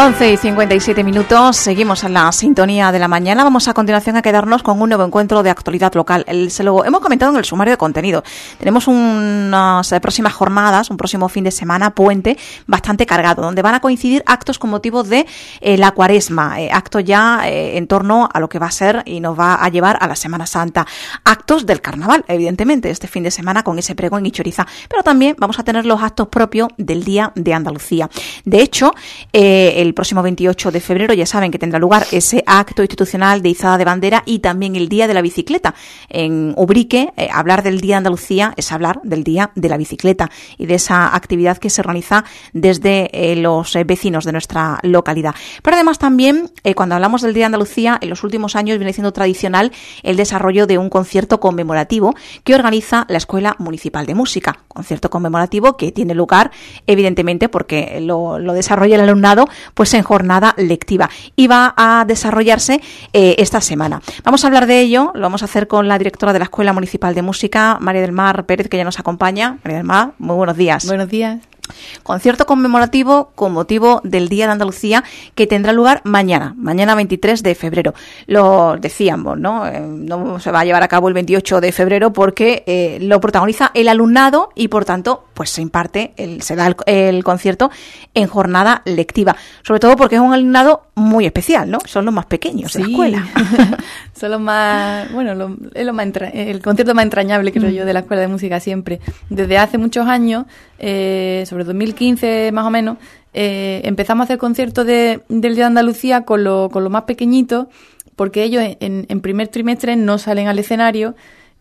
11:57, seguimos en la sintonía de la mañana. Vamos a continuación a quedarnos con un nuevo encuentro de actualidad local. Se lo hemos comentado en el sumario de contenido. Tenemos unas próximas jornadas, un próximo fin de semana, puente, bastante cargado, donde van a coincidir actos con motivo de la Cuaresma, actos ya en torno a lo que va a ser y nos va a llevar a la Semana Santa. Actos del Carnaval, evidentemente, este fin de semana con ese pregón en Ichoriza, pero también vamos a tener los actos propios del Día de Andalucía. De hecho, el próximo 28 de febrero ya saben que tendrá lugar ese acto institucional de izada de bandera y también el Día de la Bicicleta. En Ubrique, hablar del Día de Andalucía es hablar del Día de la Bicicleta y de esa actividad que se realiza desde los vecinos de nuestra localidad. Pero además también, cuando hablamos del Día de Andalucía, en los últimos años viene siendo tradicional el desarrollo de un concierto conmemorativo que organiza la Escuela Municipal de Música. Concierto conmemorativo que tiene lugar, evidentemente, porque lo desarrolla el alumnado, pues en jornada lectiva, y va a desarrollarse esta semana. Vamos a hablar de ello, lo vamos a hacer con la directora de la Escuela Municipal de Música, María del Mar Pérez, que ya nos acompaña. María del Mar, muy buenos días. Buenos días. Concierto conmemorativo con motivo del Día de Andalucía que tendrá lugar mañana 23 de febrero. Lo decíamos, ¿no? No se va a llevar a cabo el 28 de febrero porque lo protagoniza el alumnado y por tanto pues se da el concierto en jornada lectiva. Sobre todo porque es un alumnado muy especial, ¿no? Son los más pequeños de la escuela. Son los más, bueno, el concierto más entrañable, creo yo, de la Escuela de Música siempre. Desde hace muchos años, sobre 2015 más o menos, empezamos a hacer conciertos del Día de Andalucía con los más pequeñitos, porque ellos en primer trimestre no salen al escenario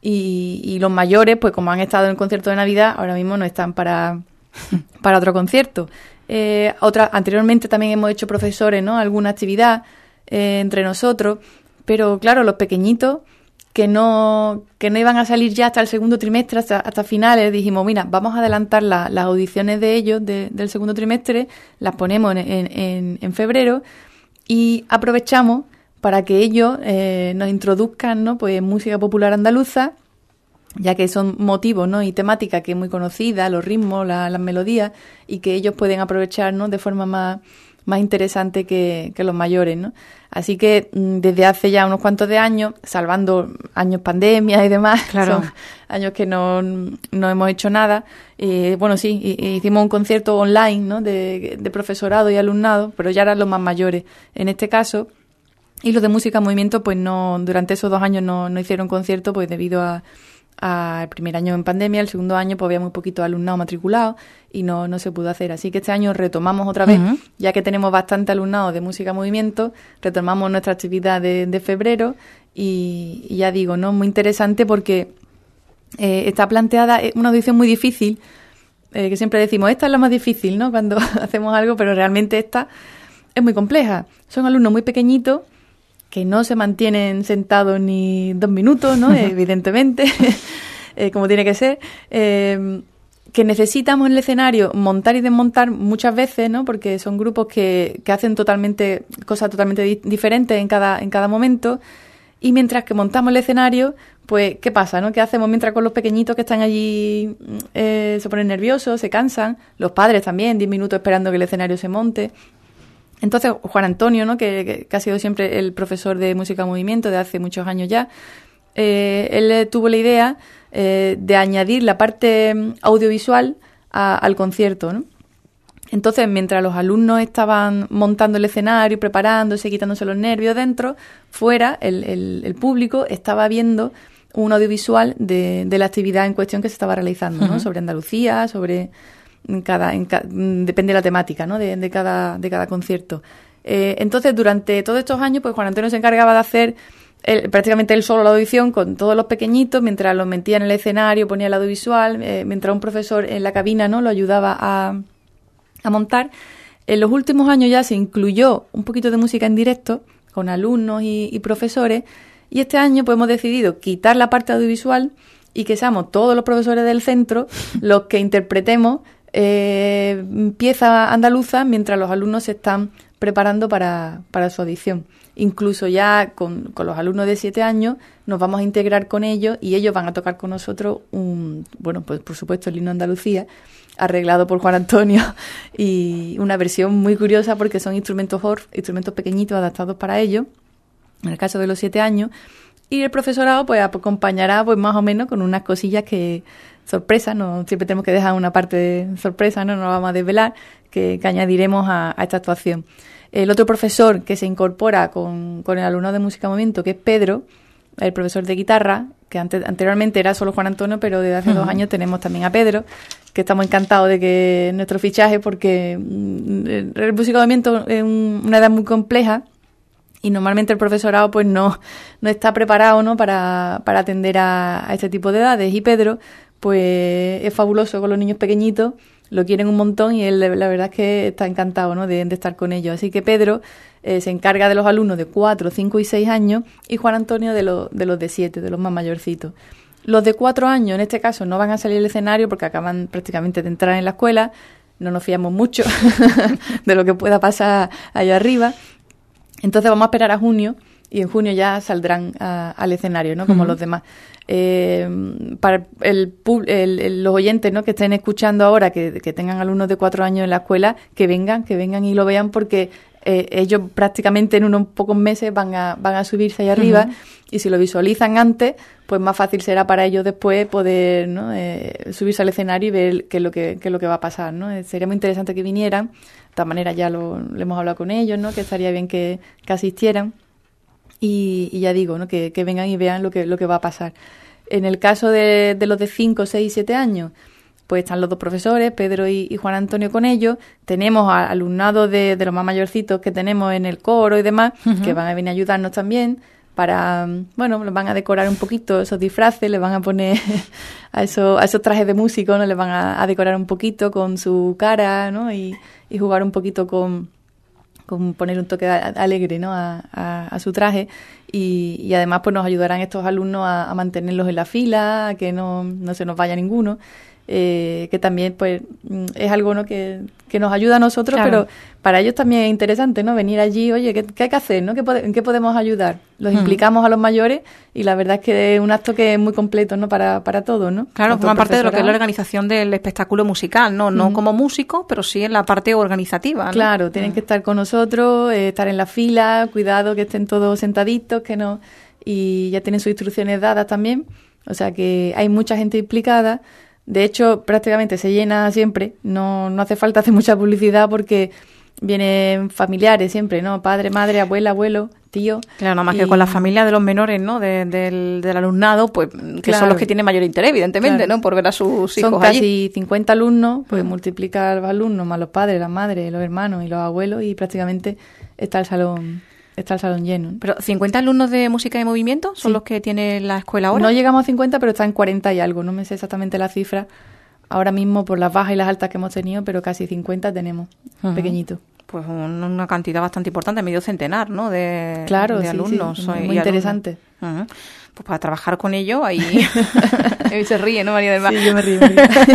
y los mayores, pues como han estado en el concierto de Navidad, ahora mismo no están para otro concierto. Anteriormente también hemos hecho profesores, ¿no? Alguna actividad entre nosotros, pero claro, los pequeñitos que no iban a salir ya hasta el segundo trimestre, hasta finales, dijimos, mira, vamos a adelantar las audiciones de ellos del segundo trimestre, las ponemos en febrero y aprovechamos para que ellos nos introduzcan, ¿no? Pues música popular andaluza, ya que son motivos, ¿no? Y temática que es muy conocida, los ritmos, las melodías, y que ellos pueden aprovechar, ¿no? De forma más interesante que los mayores, ¿no? Así que desde hace ya unos cuantos de años, salvando años pandemia y demás, claro, son años que no hemos hecho nada. Bueno, sí, hicimos un concierto online, ¿no? De profesorado y alumnado, pero ya eran los más mayores en este caso. Y los de música en movimiento, pues no, durante esos 2 años no hicieron concierto, pues debido al primer año en pandemia, el segundo año pues había muy poquito alumnado matriculado y no se pudo hacer. Así que este año retomamos otra vez, ya que tenemos bastante alumnado de música en movimiento, retomamos nuestra actividad de febrero y ya digo, ¿no? Muy interesante porque está planteada una audición muy difícil, que siempre decimos, esta es la más difícil, ¿no? Cuando hacemos algo, pero realmente esta es muy compleja. Son alumnos muy pequeñitos, que no se mantienen sentados ni 2 minutos, ¿no? Evidentemente, como tiene que ser, que necesitamos en el escenario montar y desmontar muchas veces, ¿no? Porque son grupos que hacen cosas totalmente diferentes en cada momento, y mientras que montamos el escenario, pues, ¿qué pasa, no? ¿Qué hacemos mientras con los pequeñitos que están allí se ponen nerviosos, se cansan? Los padres también, 10 minutos esperando que el escenario se monte. Entonces, Juan Antonio, ¿no? que ha sido siempre el profesor de música en movimiento de hace muchos años ya, él tuvo la idea de añadir la parte audiovisual al concierto, ¿no? Entonces, mientras los alumnos estaban montando el escenario, preparándose, quitándose los nervios dentro, fuera el público estaba viendo un audiovisual de la actividad en cuestión que se estaba realizando, ¿no? Sobre Andalucía, sobre... depende de la temática, ¿no? de cada concierto. Entonces, durante todos estos años, pues Juan Antonio se encargaba de hacer prácticamente él solo la audición con todos los pequeñitos, mientras los metía en el escenario, ponía el audiovisual, mientras un profesor en la cabina, ¿no? Lo ayudaba a montar. En los últimos años ya se incluyó un poquito de música en directo con alumnos y profesores, y este año pues hemos decidido quitar la parte audiovisual y que seamos todos los profesores del centro los que interpretemos pieza andaluza mientras los alumnos se están preparando para su audición. Incluso ya con los alumnos de 7 años nos vamos a integrar con ellos y ellos van a tocar con nosotros pues por supuesto el himno de Andalucía, arreglado por Juan Antonio, y una versión muy curiosa porque son instrumentos Orff, instrumentos pequeñitos adaptados para ellos, en el caso de los 7 años, y el profesorado pues acompañará pues más o menos con unas cosillas que sorpresas, no siempre tenemos que dejar una parte de sorpresa, no lo vamos a desvelar, que añadiremos a esta actuación. El otro profesor que se incorpora con el alumnado de música movimiento, que es Pedro, el profesor de guitarra, que anteriormente era solo Juan Antonio, pero desde hace 2 años tenemos también a Pedro, que estamos encantados de que nuestro fichaje, porque el música movimiento es una edad muy compleja y normalmente el profesorado pues no está preparado, ¿no?, para atender a este tipo de edades. Y Pedro pues es fabuloso con los niños pequeñitos, lo quieren un montón y él la verdad es que está encantado, ¿no?, de estar con ellos. Así que Pedro se encarga de los alumnos de 4, 5 y 6 años y Juan Antonio de los de 7, de los más mayorcitos. Los de 4 años, en este caso, no van a salir al escenario porque acaban prácticamente de entrar en la escuela. No nos fiamos mucho de lo que pueda pasar allá arriba. Entonces vamos a esperar a junio y en junio ya saldrán al escenario, ¿no?, como los demás. Para los oyentes, ¿no?, que estén escuchando ahora, que tengan alumnos de 4 años en la escuela, que vengan y lo vean, porque ellos prácticamente en unos pocos meses van a subirse ahí arriba, y si lo visualizan antes, pues más fácil será para ellos después poder, ¿no?, subirse al escenario y ver qué es lo que va a pasar, ¿no? Sería muy interesante que vinieran. De todas maneras ya lo hemos hablado con ellos, ¿no?, que estaría bien que asistieran. Y ya digo, ¿no?, que vengan y vean lo que va a pasar. En el caso de los de 5, 6 y 7 años, pues están los 2 profesores, Pedro y Juan Antonio con ellos. Tenemos alumnado de los más mayorcitos que tenemos en el coro y demás, que van a venir a ayudarnos también para, bueno, les van a decorar un poquito esos disfraces, les van a poner a esos trajes de músico, ¿no?, les van a decorar un poquito con su cara, ¿no?, y jugar un poquito con poner un toque alegre, ¿no?, a su traje, y además pues nos ayudarán estos alumnos a mantenerlos en la fila, a que no se nos vaya ninguno, que también pues es algo, ¿no?, que nos ayuda a nosotros, claro. Pero para ellos también es interesante, ¿no?, venir allí, oye, ¿qué hay que hacer?, ¿no?, ¿en qué podemos ayudar? Los implicamos a los mayores y la verdad es que es un acto que es muy completo, ¿no?, para todos, ¿no? Claro, forma parte de lo que es la organización del espectáculo musical, no como músico, pero sí en la parte organizativa, ¿no? Claro, tienen que estar con nosotros, estar en la fila, cuidado que estén todos sentaditos, que no, y ya tienen sus instrucciones dadas también, o sea que hay mucha gente implicada. De hecho, prácticamente se llena siempre, no hace falta hacer mucha publicidad porque vienen familiares siempre, ¿no? Padre, madre, abuela, abuelo, tío. Claro, nada más que con la familia de los menores, ¿no?, del alumnado, pues que claro, son los que tienen mayor interés, evidentemente, claro, ¿no?, por ver a sus hijos. Son casi allí 50 alumnos, pues multiplica los alumnos más los padres, las madres, los hermanos y los abuelos y prácticamente está el salón lleno. Pero 50 alumnos de música y movimiento son los que tiene la escuela ahora. No llegamos a 50, pero está en 40 y algo. No me sé exactamente la cifra ahora mismo por las bajas y las altas que hemos tenido, pero casi 50 tenemos, pequeñitos. Pues una cantidad bastante importante, medio centenar, ¿no?, de alumnos. Sí, muy interesante. Pues para trabajar con ellos, ahí se ríe, ¿no, María del Mar? Sí, yo me río.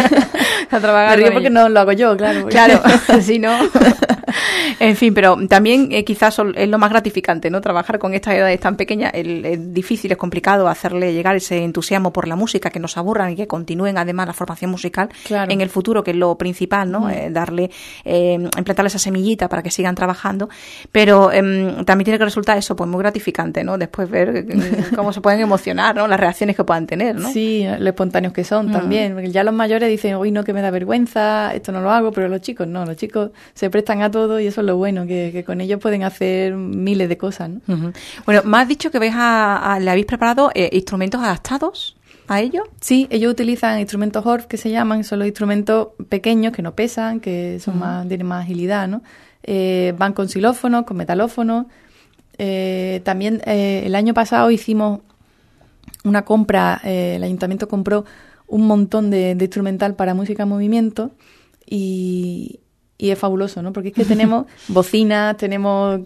Me río porque no lo hago yo, claro. Claro, si no... En fin, pero también quizás es lo más gratificante, ¿no?, trabajar con estas edades tan pequeñas. Es difícil, es complicado hacerle llegar ese entusiasmo por la música, que no se aburran y que continúen además la formación musical en el futuro, que es lo principal, ¿no? Implantarle esa semillita para que sigan trabajando, pero también tiene que resultar eso, pues muy gratificante, ¿no?, después ver cómo se pueden emocionar, ¿no?, las reacciones que puedan tener, ¿no? Sí, lo espontáneos que son también, porque ya los mayores dicen, uy, no, que me da vergüenza, esto no lo hago, pero los chicos no, los chicos se prestan a todo y eso es lo bueno, que con ellos pueden hacer miles de cosas, ¿no? Bueno, me has dicho que le habéis preparado instrumentos adaptados a ellos. Sí, ellos utilizan instrumentos Orff, que se llaman, son los instrumentos pequeños que no pesan, que son tienen más agilidad, ¿no? Van con xilófonos, con metalófonos. También el año pasado hicimos una compra, el ayuntamiento compró un montón de instrumental para música en movimiento y es fabuloso, ¿no? Porque es que tenemos bocinas, tenemos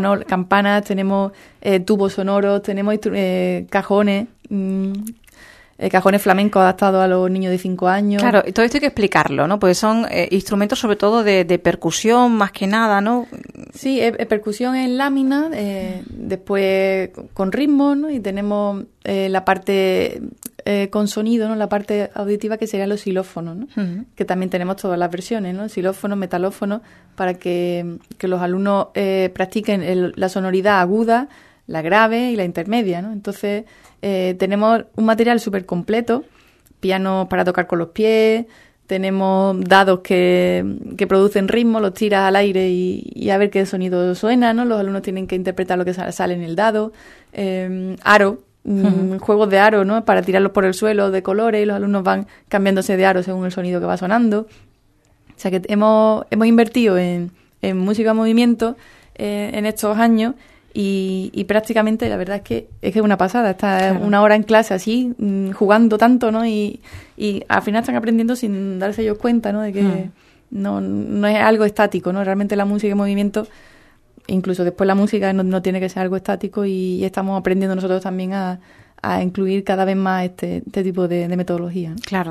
campanas, tenemos tubos sonoros, tenemos cajones. cajones flamencos adaptados a los niños de 5 años. Claro, todo esto hay que explicarlo, ¿no? Porque son instrumentos sobre todo de percusión más que nada, ¿no? Sí, percusión en lámina, después con ritmo, ¿no? Y tenemos la parte con sonido, ¿no? La parte auditiva, que serían los xilófonos, ¿no? Uh-huh. Que también tenemos todas las versiones, ¿no? Xilófonos, metalófonos, para que los alumnos practiquen la sonoridad aguda, la grave y la intermedia, ¿no? Entonces, tenemos un material súper completo, pianos para tocar con los pies, tenemos dados que producen ritmo, los tiras al aire y a ver qué sonido suena, ¿no? Los alumnos tienen que interpretar lo que sale en el dado, aro, juegos de aro, ¿no? Para tirarlos por el suelo de colores, y los alumnos van cambiándose de aro según el sonido que va sonando. O sea que hemos invertido en música en movimiento en estos años. Y prácticamente la verdad es que es una pasada. Está una hora en clase así, jugando tanto, ¿no? Y al final están aprendiendo sin darse ellos cuenta, ¿no? De que no es algo estático, ¿no? Realmente la música en movimiento, incluso después la música no tiene que ser algo estático, y estamos aprendiendo nosotros también a incluir cada vez más este tipo de metodología, ¿no? Claro,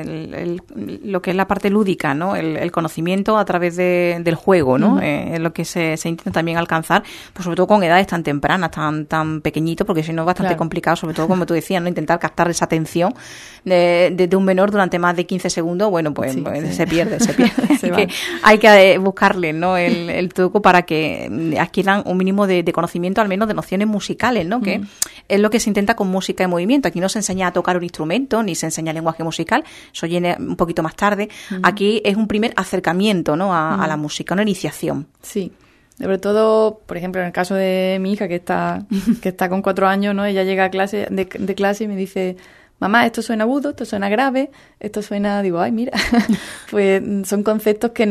lo que es la parte lúdica, ¿no? El conocimiento a través del juego, ¿no? Es lo que se intenta también alcanzar, pues sobre todo con edades tan tempranas, tan pequeñitos, porque si no es bastante complicado, sobre todo como tú decías, ¿no? Intentar captar esa atención de un menor durante más de 15 segundos, bueno, pues se pierde. Hay que buscarle, ¿no? El truco para que adquieran un mínimo de conocimiento, al menos de nociones musicales, ¿no? Que es lo que se intenta con música en movimiento. Aquí no se enseña a tocar un instrumento, ni se enseña lenguaje musical, eso viene un poquito más tarde. Aquí es un primer acercamiento, ¿no? a la música, una iniciación. Sí. Sobre todo, por ejemplo, en el caso de mi hija, que está con 4 años, ¿no? Ella llega a clase de clase y me dice: mamá, esto suena agudo, esto suena grave, esto suena... Digo, ay, mira, pues son conceptos que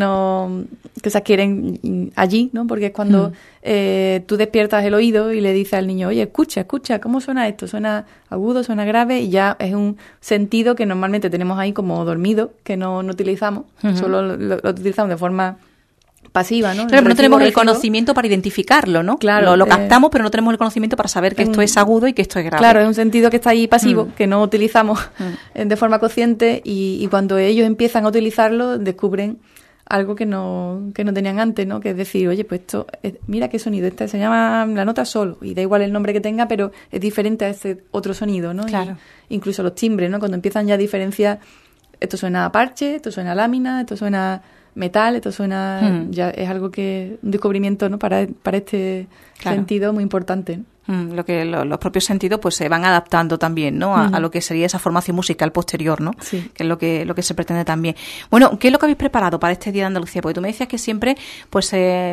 se adquieren allí, ¿no? Porque es cuando tú despiertas el oído y le dices al niño: oye, escucha, ¿cómo suena esto? ¿Suena agudo, suena grave? Y ya es un sentido que normalmente tenemos ahí como dormido, que no utilizamos, solo lo utilizamos de forma pasiva, ¿no? Claro, pero no tenemos el conocimiento para identificarlo, ¿no? Claro, lo captamos, pero no tenemos el conocimiento para saber que esto es agudo y que esto es grave. Claro, es un sentido que está ahí pasivo, que no utilizamos de forma consciente, y cuando ellos empiezan a utilizarlo, descubren algo que no tenían antes, ¿no? Que es decir, oye, pues esto, mira qué sonido, este se llama la nota sol, y da igual el nombre que tenga, pero es diferente a ese otro sonido, ¿no? Claro. Incluso los timbres, ¿no? Cuando empiezan ya a diferenciar, esto suena a parche, esto suena a lámina, esto suena metal, esto suena... Ya es algo que... un descubrimiento, ¿no? Para este sentido muy importante, ¿no? Los propios sentidos pues se van adaptando también, ¿no? A lo que sería esa formación musical posterior, ¿no? Sí. Que es lo que se pretende también. Bueno, ¿qué es lo que habéis preparado para este Día de Andalucía? Porque tú me decías que siempre pues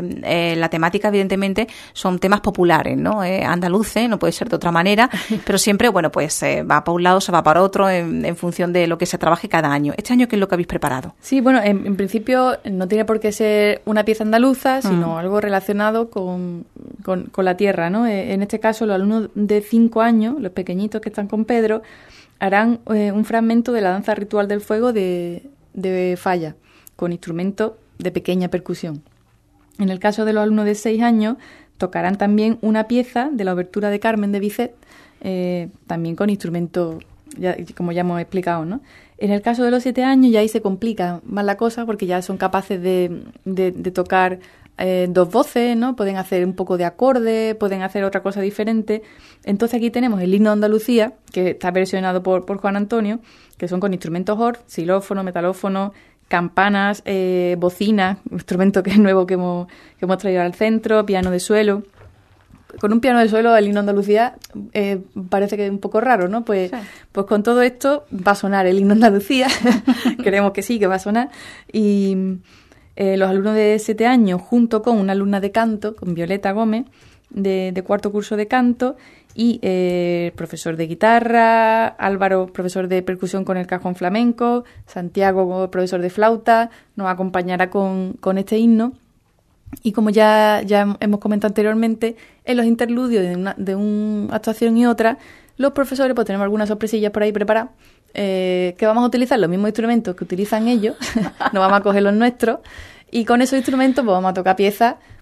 la temática evidentemente son temas populares, ¿no? Andaluces, no puede ser de otra manera, pero siempre, bueno, pues va para un lado, se va para otro en función de lo que se trabaje cada año. ¿Este año qué es lo que habéis preparado? Sí, bueno, en principio no tiene por qué ser una pieza andaluza, sino algo relacionado con la tierra, ¿no? En este caso, los alumnos de 5 años, los pequeñitos que están con Pedro, harán un fragmento de la danza ritual del fuego de Falla, con instrumentos de pequeña percusión. En el caso de los alumnos de 6 años, tocarán también una pieza de la obertura de Carmen de Bizet, también con instrumentos, como ya hemos explicado, ¿no? En el caso de los 7 años ya ahí se complica más la cosa, porque ya son capaces de tocar 2 voces, ¿no? Pueden hacer un poco de acorde, pueden hacer otra cosa diferente. Entonces aquí tenemos el himno de Andalucía, que está versionado por Juan Antonio, que son con instrumentos Hort, xilófono, metalófono, campanas, bocinas, un instrumento que es nuevo que hemos traído al centro, piano de suelo. Con un piano de suelo el himno de Andalucía parece que es un poco raro, ¿no? Pues con todo esto va a sonar el himno de Andalucía, creemos que sí, que va a sonar, y los alumnos de 7 años, junto con una alumna de canto, con Violeta Gómez, de 4º curso de canto, y profesor de guitarra, Álvaro, profesor de percusión con el cajón flamenco, Santiago, profesor de flauta, nos acompañará con este himno. Y como ya hemos comentado anteriormente, en los interludios de una actuación y otra, los profesores pues tenemos algunas sorpresillas por ahí preparadas, que vamos a utilizar los mismos instrumentos que utilizan ellos, no vamos a coger los nuestros, y con esos instrumentos pues vamos a tocar piezas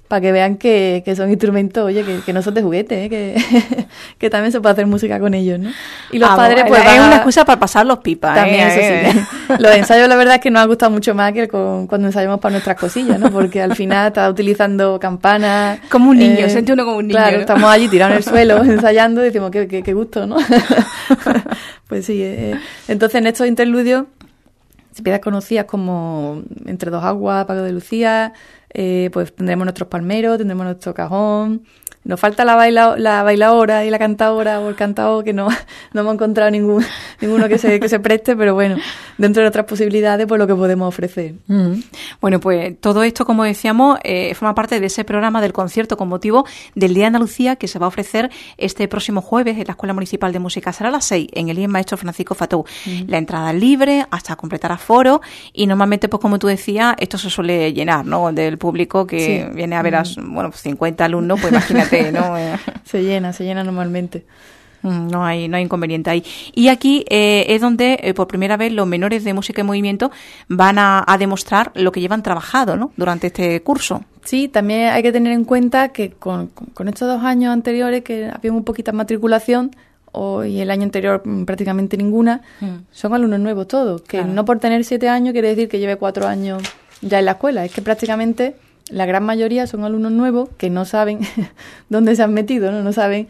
para que vean que son instrumentos, oye, que no son de juguete, que también se puede hacer música con ellos, ¿no? Y los padres, pues es una excusa para pasar los pipas. También, eso sí. Los ensayos, la verdad es que nos ha gustado mucho más que cuando ensayamos para nuestras cosillas, ¿no? Porque al final estás utilizando campanas. Como un niño, siente uno como un niño. Claro, ¿no? estamos allí tirados en el suelo ensayando y decimos, qué gusto, ¿no? Pues sí. Entonces, en estos interludios, piezas conocidas como Entre dos aguas, Paco de Lucía, pues tendremos nuestros palmeros, tendremos nuestro cajón. Nos falta la bailadora y la cantadora o el cantador, que no hemos encontrado ninguno que se preste, pero bueno, dentro de nuestras posibilidades, pues lo que podemos ofrecer. Bueno, pues todo esto, como decíamos, forma parte de ese programa del concierto con motivo del Día de Andalucía, que se va a ofrecer este próximo jueves en la Escuela Municipal de Música. Será a las 6 en el IES Maestro Francisco Fatou. La entrada es libre hasta completar aforo y normalmente, pues como tú decías, esto se suele llenar, ¿no? Del público que viene a ver a 50 alumnos, pues imagínate, ¿no? Se llena normalmente. No hay inconveniente ahí. Y aquí es donde por primera vez los menores de música y movimiento van a demostrar lo que llevan trabajado, ¿no? Durante este curso. Sí, también hay que tener en cuenta que con estos 2 años anteriores, que había un poquito de matriculación, y el año anterior prácticamente ninguna, son alumnos nuevos todos, que no por tener 7 años quiere decir que lleve 4 años ya en la escuela, es que prácticamente la gran mayoría son alumnos nuevos que no saben dónde se han metido, no saben,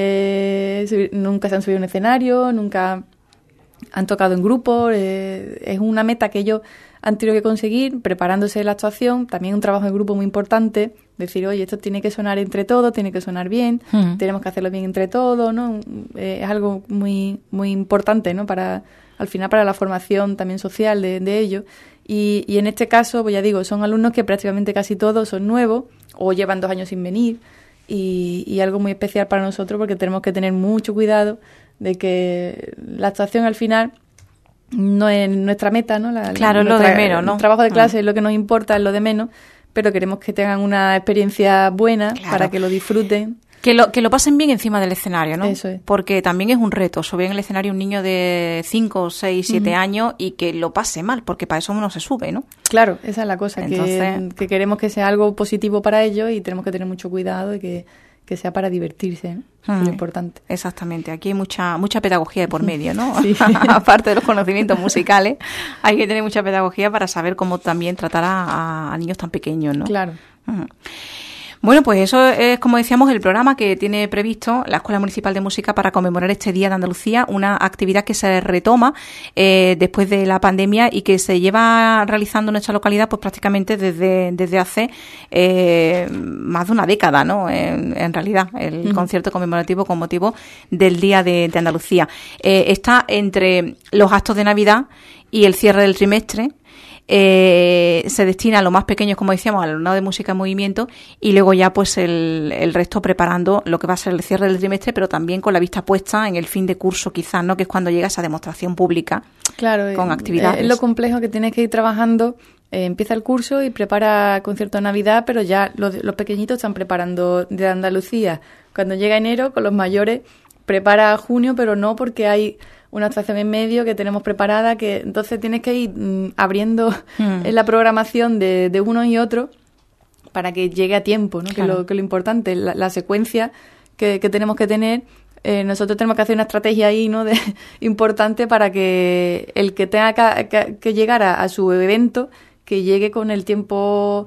nunca se han subido a un escenario, nunca han tocado en grupo, es una meta que ellos han tenido que conseguir preparándose la actuación, también un trabajo de grupo muy importante, decir, oye, esto tiene que sonar entre todos, tiene que sonar bien, tenemos que hacerlo bien entre todos, ¿no? Es algo muy, muy importante, ¿no? Al final para la formación también social de ellos. Y en este caso, pues ya digo, son alumnos que prácticamente casi todos son nuevos o llevan 2 años sin venir y algo muy especial para nosotros porque tenemos que tener mucho cuidado de que la actuación al final no es nuestra meta, ¿no? Claro, es lo de menos, ¿no? El trabajo de clase es lo que nos importa, es lo de menos, pero queremos que tengan una experiencia buena para que lo disfruten. Que lo pasen bien encima del escenario, ¿no? Eso es. Porque también es un reto subir en el escenario un niño de 5, 6, 7 años y que lo pase mal, porque para eso uno se sube, ¿no? Claro, esa es la cosa, entonces, que queremos que sea algo positivo para ellos y tenemos que tener mucho cuidado de que sea para divertirse, ¿no? Es lo importante. Exactamente, aquí hay mucha pedagogía de por medio, ¿no? Sí. Aparte de los conocimientos musicales, hay que tener mucha pedagogía para saber cómo también tratar a niños tan pequeños, ¿no? Claro. Bueno, pues eso es, como decíamos, el programa que tiene previsto la Escuela Municipal de Música para conmemorar este Día de Andalucía, una actividad que se retoma después de la pandemia y que se lleva realizando en nuestra localidad pues prácticamente desde hace más de una década, ¿no? En realidad, el concierto conmemorativo con motivo del Día de Andalucía. Está entre los actos de Navidad y el cierre del trimestre. Se destina a los más pequeños, como decíamos, al alumnado de música en movimiento y luego ya pues el resto preparando lo que va a ser el cierre del trimestre, pero también con la vista puesta en el fin de curso quizás, ¿no? Que es cuando llega esa demostración pública, claro, con actividades. Es lo complejo que tienes que ir trabajando. Empieza el curso y prepara el concierto de Navidad, pero ya los pequeñitos están preparando de Andalucía. Cuando llega enero, con los mayores, prepara junio, pero no porque hay una actuación en medio que tenemos preparada, que entonces tienes que ir abriendo la programación de uno y otro para que llegue a tiempo, ¿no? Claro. Que lo importante, la secuencia que tenemos que tener. Nosotros tenemos que hacer una estrategia ahí, ¿no? Importante para que el que tenga que llegar a su evento, que llegue con el tiempo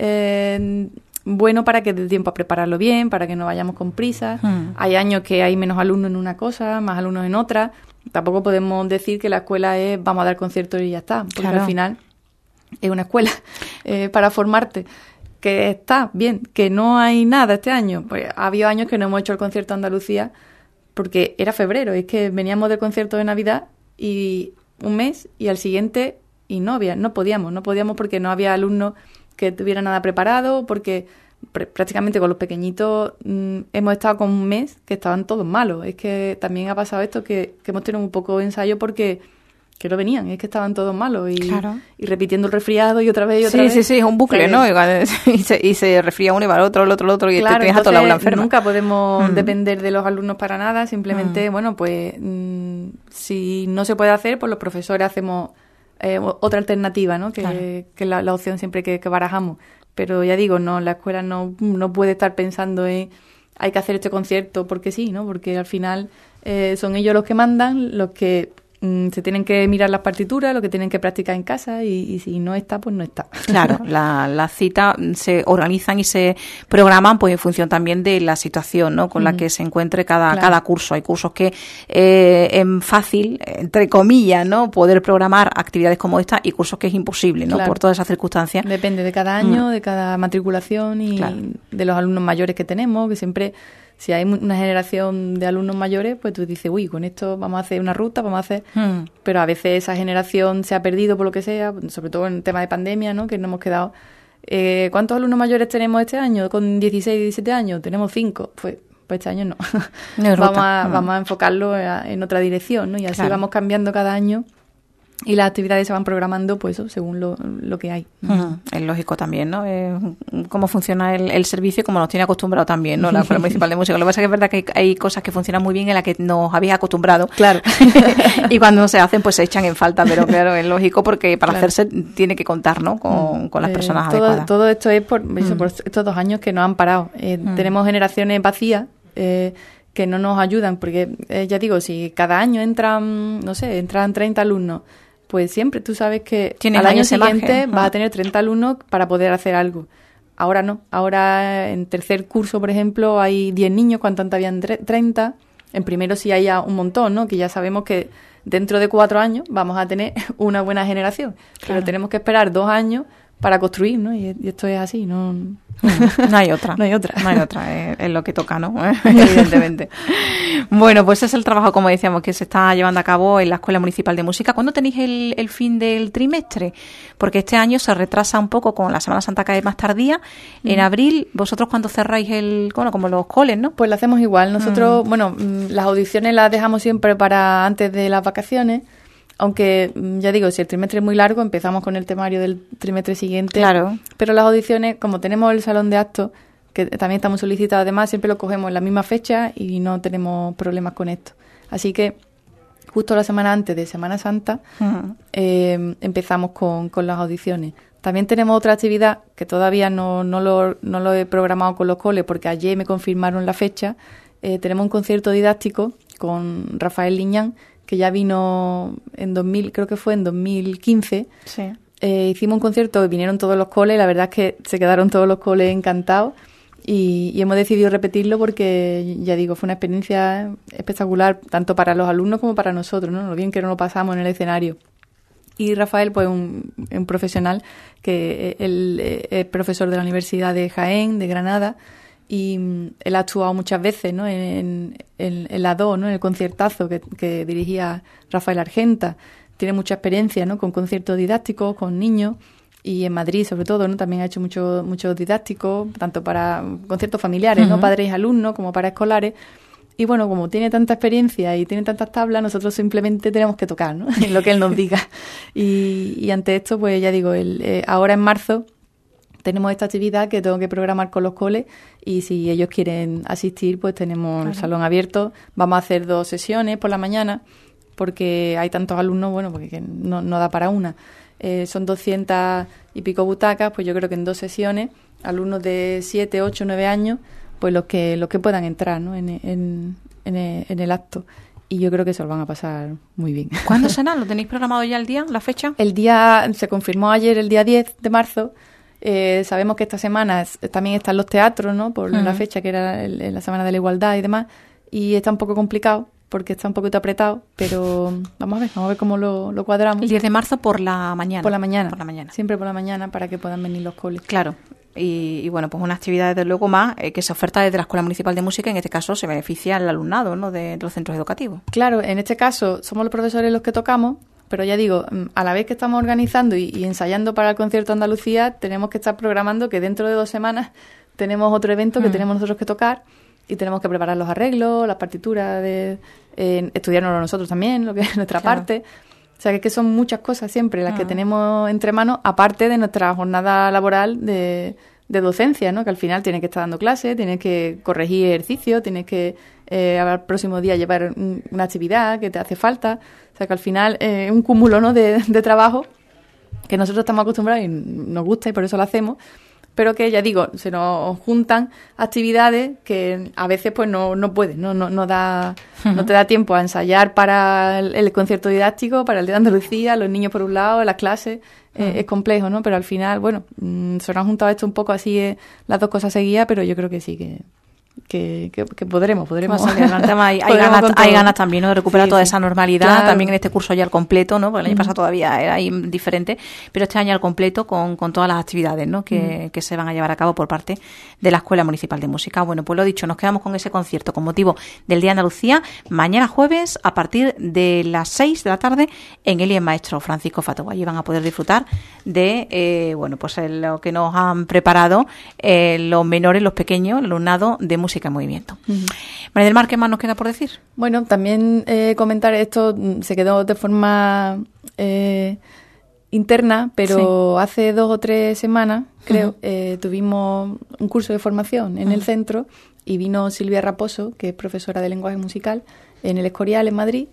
bueno para que dé tiempo a prepararlo bien, para que no vayamos con prisa. Hay años que hay menos alumnos en una cosa, más alumnos en otra. Tampoco podemos decir que la escuela es vamos a dar conciertos y ya está, porque al final es una escuela para formarte. Que está bien, que no hay nada este año. Pues ha habido años que no hemos hecho el concierto de Andalucía porque era febrero, es que veníamos del concierto de Navidad y un mes y al siguiente y no podíamos porque no había alumnos que tuvieran nada preparado, porque prácticamente con los pequeñitos hemos estado con un mes que estaban todos malos. Es que también ha pasado esto que hemos tenido un poco de ensayo porque que no venían, es que estaban todos malos y repitiendo el resfriado y otra vez y otra vez. Sí, es un bucle, ¿no? Y se resfría uno y va el otro y claro, te tienes a toda la aula enferma. Nunca podemos depender de los alumnos para nada, simplemente, bueno, pues si no se puede hacer, pues los profesores hacemos otra alternativa, ¿no? Que es la opción siempre que barajamos. Pero ya digo, no, la escuela no puede estar pensando en hay que hacer este concierto porque sí, ¿no? Porque al final son ellos los que mandan, los que se tienen que mirar las partituras, lo que tienen que practicar en casa y si no está, pues no está. Claro, las citas se organizan y se programan pues en función también de la situación, ¿no? Con la que se encuentre cada curso. Hay cursos que es fácil, entre comillas, ¿no? Poder programar actividades como esta y cursos que es imposible, ¿no? Por todas esas circunstancias. Depende de cada año, de cada matriculación y de los alumnos mayores que tenemos, que siempre... Si hay una generación de alumnos mayores, pues tú dices, uy, con esto vamos a hacer una ruta, vamos a hacer... Pero a veces esa generación se ha perdido por lo que sea, sobre todo en el tema de pandemia, ¿no? Que nos hemos quedado... ¿Cuántos alumnos mayores tenemos este año? Con 16, 17 años. Tenemos 5. Pues este año no. Vamos a enfocarlo en otra dirección, ¿no? Y así vamos cambiando cada año. Y las actividades se van programando, pues eso, según lo que hay. Es lógico también, ¿no? Cómo funciona el servicio y cómo nos tiene acostumbrado también, ¿no? La Escuela Municipal de Música. Lo que pasa es que es verdad que hay cosas que funcionan muy bien en las que nos habéis acostumbrado. Claro. Y cuando no se hacen, pues se echan en falta. Pero claro, es lógico porque para hacerse tiene que contar, ¿no? Con las personas adecuadas. Todo esto es por estos 2 años que nos han parado. Tenemos generaciones vacías, que no nos ayudan porque, ya digo, si cada año entran 30 alumnos, pues siempre tú sabes que al año siguiente vas a tener 30 alumnos para poder hacer algo. Ahora no. Ahora en tercer curso, por ejemplo, hay 10 niños, cuando antes habían 30. En primero sí hay un montón, ¿no? Que ya sabemos que dentro de 4 años vamos a tener una buena generación. Claro. Pero tenemos que esperar 2 años para construir, ¿no? Y esto es así, no hay otra. No hay otra. Es lo que toca, ¿no? Evidentemente. Bueno, pues es el trabajo, como decíamos, que se está llevando a cabo en la Escuela Municipal de Música. ¿Cuándo tenéis el fin del trimestre? Porque este año se retrasa un poco con la Semana Santa, que es más tardía. En abril, ¿vosotros cuándo cerráis como los coles, no? Pues lo hacemos igual. Nosotros, las audiciones las dejamos siempre para antes de las vacaciones. Aunque, ya digo, si el trimestre es muy largo, empezamos con el temario del trimestre siguiente. Claro. Pero las audiciones, como tenemos el salón de actos, que también estamos solicitados, además, siempre lo cogemos en la misma fecha y no tenemos problemas con esto. Así que, justo la semana antes de Semana Santa, empezamos con las audiciones. También tenemos otra actividad que todavía no lo he programado con los coles, porque ayer me confirmaron la fecha. Tenemos un concierto didáctico con Rafael Liñán, que ya vino creo que fue en 2015. Sí. Hicimos un concierto, vinieron todos los coles, la verdad es que se quedaron todos los coles encantados y hemos decidido repetirlo porque, ya digo, fue una experiencia espectacular, tanto para los alumnos como para nosotros, ¿no? Lo bien que nos lo pasamos en el escenario. Y Rafael, pues un profesional, que él es profesor de la Universidad de Jaén, de Granada, y él ha actuado muchas veces, ¿no? en la DO, ¿no? En el conciertazo que dirigía Rafael Argenta. Tiene mucha experiencia, ¿no? Con conciertos didácticos, con niños, y en Madrid sobre todo, ¿no? También ha hecho muchos didácticos, tanto para conciertos familiares, ¿no? Padres y alumnos, como para escolares. Y bueno, como tiene tanta experiencia y tiene tantas tablas, nosotros simplemente tenemos que tocar, ¿no? En lo que él nos diga. Y ante esto, pues ya digo, ahora en marzo tenemos esta actividad que tengo que programar con los coles y si ellos quieren asistir, pues tenemos el salón abierto. Vamos a hacer 2 sesiones por la mañana porque hay tantos alumnos, bueno, porque no da para una. Son 200 y pico butacas, pues yo creo que en 2 sesiones, alumnos de 7, 8, 9 años, pues los que puedan entrar, ¿no? en el acto. Y yo creo que se lo van a pasar muy bien. ¿Cuándo será? ¿Lo tenéis programado ya el día, la fecha? El día, se confirmó ayer, el día 10 de marzo. Sabemos que esta semana también están los teatros, ¿no? Por la fecha que era la Semana de la Igualdad y demás. Y está un poco complicado porque está un poquito apretado, pero vamos a ver cómo lo cuadramos. El 10 de marzo por la mañana. Por la mañana. Siempre por la mañana para que puedan venir los coles. Claro. Y bueno, pues una actividad desde luego más que se oferta desde la Escuela Municipal de Música, en este caso se beneficia al alumnado, ¿no? de los centros educativos. Claro, en este caso somos los profesores los que tocamos, pero ya digo, a la vez que estamos organizando y ensayando para el concierto Andalucía, tenemos que estar programando que dentro de 2 semanas tenemos otro evento que tenemos nosotros que tocar y tenemos que preparar los arreglos, las partituras, estudiarnos nosotros también, lo que es nuestra parte. O sea, que son muchas cosas siempre las que tenemos entre manos, aparte de nuestra jornada laboral de docencia, ¿no? Que al final tienes que estar dando clases, tienes que corregir ejercicios, tienes que al próximo día llevar una actividad que te hace falta. O sea, que al final es un cúmulo, ¿no? de trabajo que nosotros estamos acostumbrados y nos gusta y por eso lo hacemos, pero que, ya digo, se nos juntan actividades que a veces pues no puedes, no te da tiempo a ensayar para el concierto didáctico, para el de Andalucía, los niños por un lado, las clases, es complejo, ¿no? Pero al final, bueno, se nos han juntado esto un poco así, las dos cosas seguidas, pero yo creo que sí, que podremos salir adelante. Hay ganas también, ¿no?, de recuperar toda esa normalidad, claro. También en este curso ya al completo, ¿no?, porque el año pasado todavía era ahí diferente, pero este año al completo con todas las actividades, ¿no?, que se van a llevar a cabo por parte de la Escuela Municipal de Música. Bueno, pues lo dicho, nos quedamos con ese concierto con motivo del Día de Andalucía, mañana jueves a partir de las 6 de la tarde en el maestro Francisco Fato. Allí van a poder disfrutar de pues lo que nos han preparado los menores, los pequeños, el alumnado de música en movimiento. María del Mar, ¿qué más nos queda por decir? Bueno, también comentar esto, se quedó de forma interna, pero hace 2 o 3 semanas, creo, tuvimos un curso de formación en el centro y vino Silvia Raposo, que es profesora de lenguaje musical en el Escorial, en Madrid.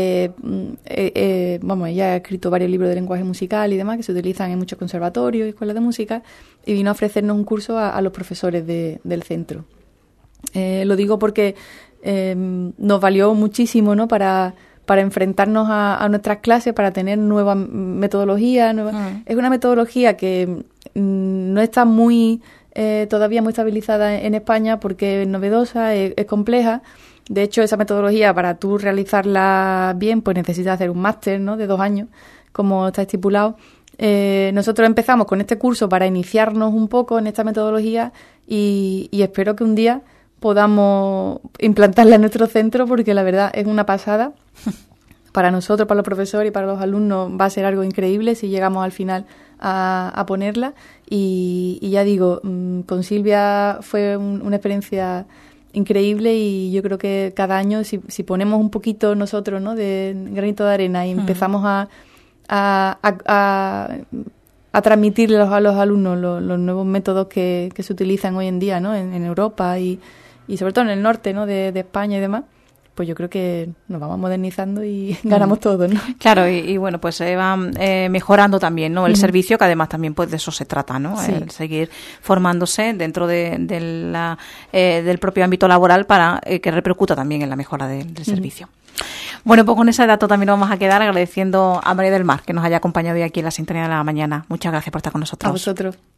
Ella ha escrito varios libros de lenguaje musical y demás que se utilizan en muchos conservatorios y escuelas de música, y vino a ofrecernos un curso a los profesores del centro. Lo digo porque nos valió muchísimo, ¿no?, para enfrentarnos a nuestras clases, para tener nuevas metodologías. Es una metodología que no está todavía muy estabilizada en España porque es novedosa, es compleja. De hecho, esa metodología, para tú realizarla bien, pues necesitas hacer un máster, ¿no?, de 2 años, como está estipulado. Nosotros empezamos con este curso para iniciarnos un poco en esta metodología y espero que un día podamos implantarla en nuestro centro, porque la verdad es una pasada. Para nosotros, para los profesores y para los alumnos va a ser algo increíble si llegamos al final a ponerla. Y ya digo, con Silvia fue una experiencia increíble, y yo creo que cada año si ponemos un poquito nosotros, ¿no?, de granito de arena y empezamos a transmitirle a los alumnos los nuevos métodos que se utilizan hoy en día, ¿no?, en Europa y sobre todo en el norte, ¿no?, de España y demás, pues yo creo que nos vamos modernizando y ganamos todos, ¿no? Claro, y bueno, pues se va mejorando también, ¿no?, el servicio, que además también pues de eso se trata, ¿no? Sí. El seguir formándose dentro del propio ámbito laboral para que repercuta también en la mejora del servicio. Bueno, pues con ese dato también nos vamos a quedar, agradeciendo a María del Mar que nos haya acompañado hoy aquí en la Sintonía de la Mañana. Muchas gracias por estar con nosotros. A vosotros.